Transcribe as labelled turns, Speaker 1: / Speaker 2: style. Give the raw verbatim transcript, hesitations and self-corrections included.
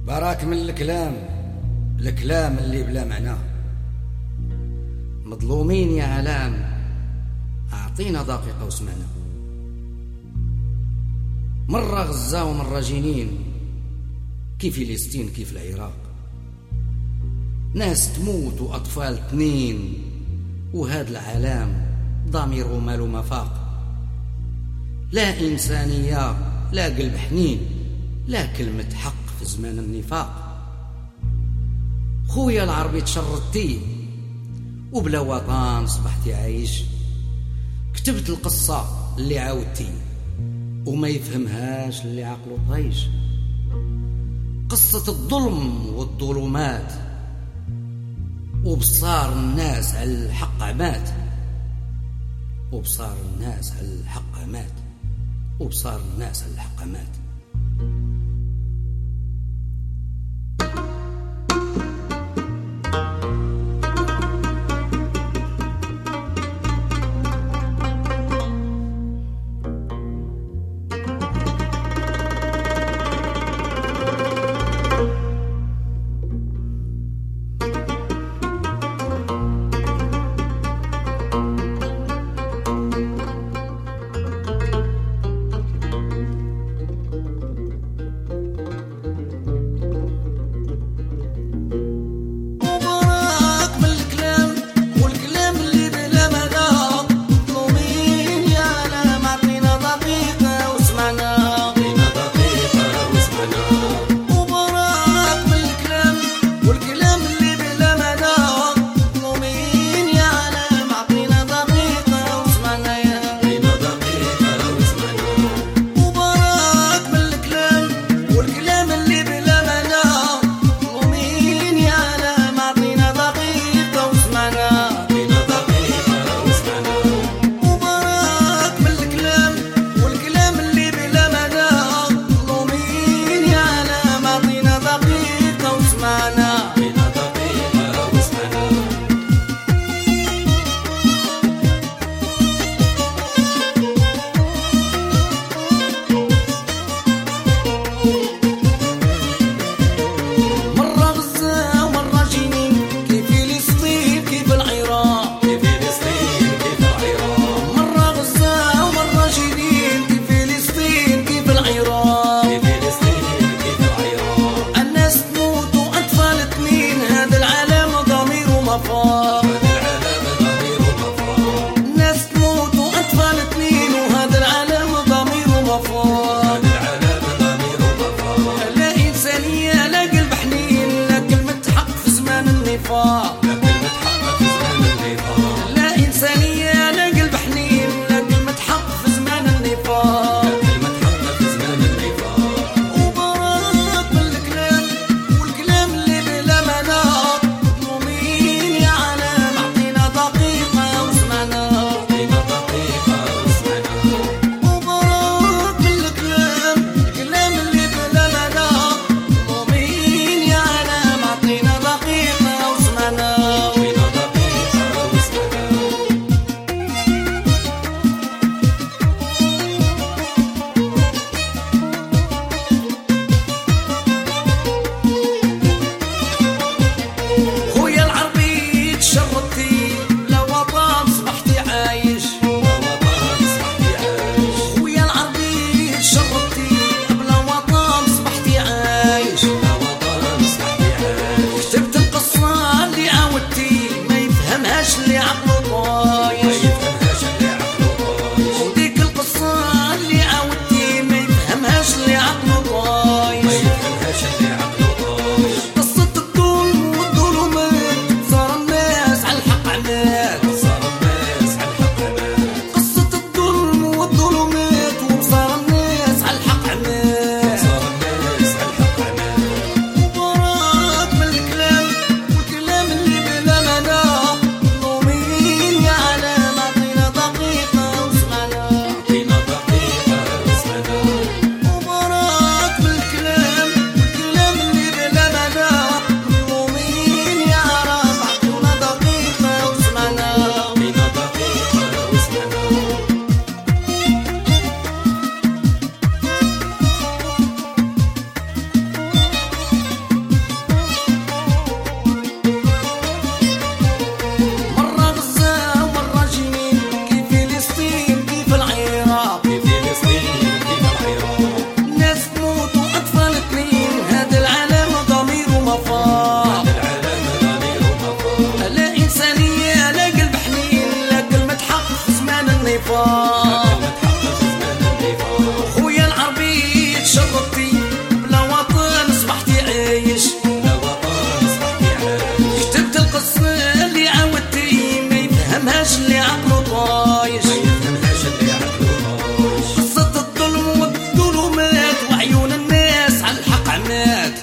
Speaker 1: براك من الكلام، الكلام اللي بلا معنى. مظلومين يا علام، أعطينا دقيقة واسمعنا. مرة غزة ومرة جنين، كيف فلسطين كيف العراق. ناس تموت وأطفال تنين، وهذا العالم ضميره مالو مفاق. لا إنسانية، لا قلب حنين، لا كلمة حق في زمان النفاق. خويا العربي تشردتي وبلا وطن صبحتي عايش. كتبت القصة اللي عاودتي وما يفهمهاش اللي عقله طايش. قصة الظلم والظلمات، وبصار الناس على الحق عمات. وبصار الناس على الحق عمات. وبصار الناس على الحق عمات.
Speaker 2: وبراك بالكلام
Speaker 1: البنات